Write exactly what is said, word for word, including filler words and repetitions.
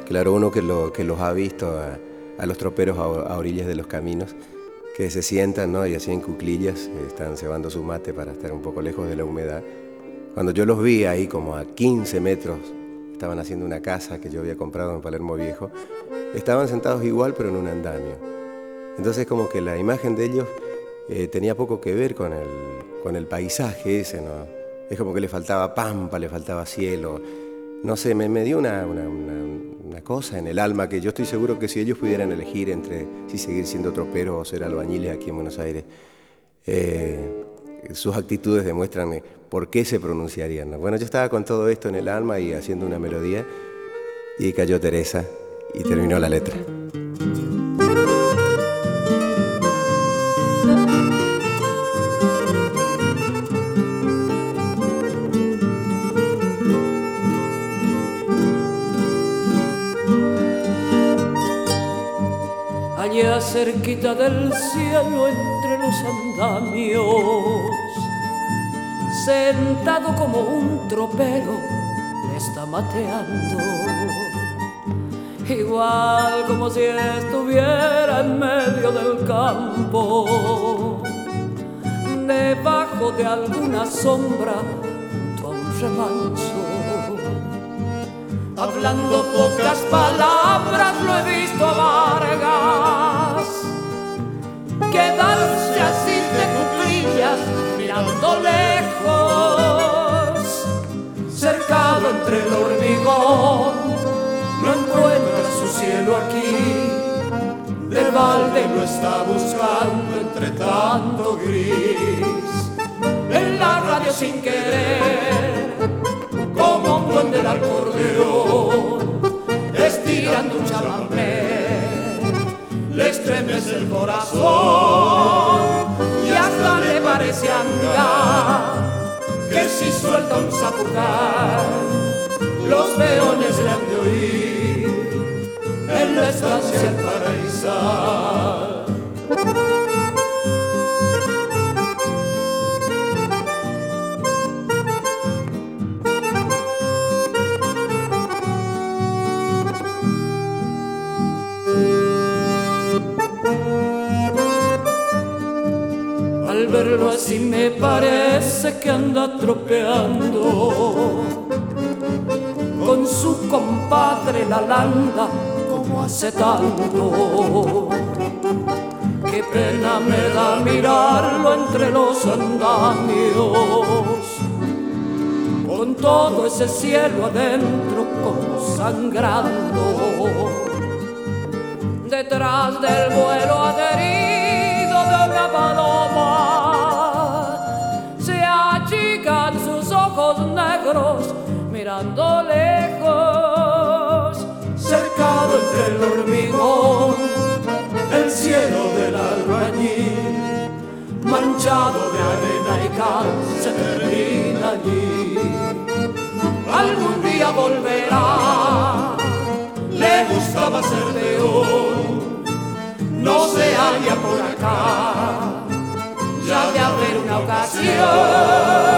Claro, uno que, lo, que los ha visto a, a los troperos a, a orillas de los caminos, que se sientan, ¿no? Y así en cuclillas, están cebando su mate para estar un poco lejos de la humedad. Cuando yo los vi ahí como a quince metros, estaban haciendo una casa que yo había comprado en Palermo Viejo, estaban sentados igual pero en un andamio. Entonces como que la imagen de ellos eh, tenía poco que ver con el, con el paisaje ese, ¿no? Es como que le faltaba pampa, le faltaba cielo. No sé, me, me dio una, una, una, una cosa en el alma que yo estoy seguro que si ellos pudieran elegir entre si seguir siendo troperos o ser albañiles aquí en Buenos Aires, eh, sus actitudes demuestran por qué se pronunciarían, ¿no? Bueno, yo estaba con todo esto en el alma y haciendo una melodía y cayó Teresa y terminó la letra. Allá cerquita del cielo entre los andamios, sentado como un tropero, me está mateando, igual como si estuviera en medio del campo, debajo de alguna sombra junto a un remanso. Hablando pocas palabras lo he visto a Vargas quedarse así de cuclillas mirando lejos, cercado entre el hormigón, no encuentra su cielo aquí, del balde lo está buscando entre tanto gris. En la radio sin querer, como un buen del acordeón, estirando un chamamé, le estremece el corazón y hasta le parece andar, que si suelta un zapucar, los peones le han de oír en la estancia del paraíso. Al verlo así me parece que anda tropeando con su compadre la landa como hace tanto. Qué pena me da mirarlo entre los andamios, con todo ese cielo adentro como sangrando. Detrás del vuelo adherido de una paloma se achican sus ojos negros mirando lejos, cercado entre el hormigón, el cielo del albañil, manchado de arena y cal, se termina allí. Algún día volverá, le gustaba ser peón, no se halla por acá, ya de haber una ocasión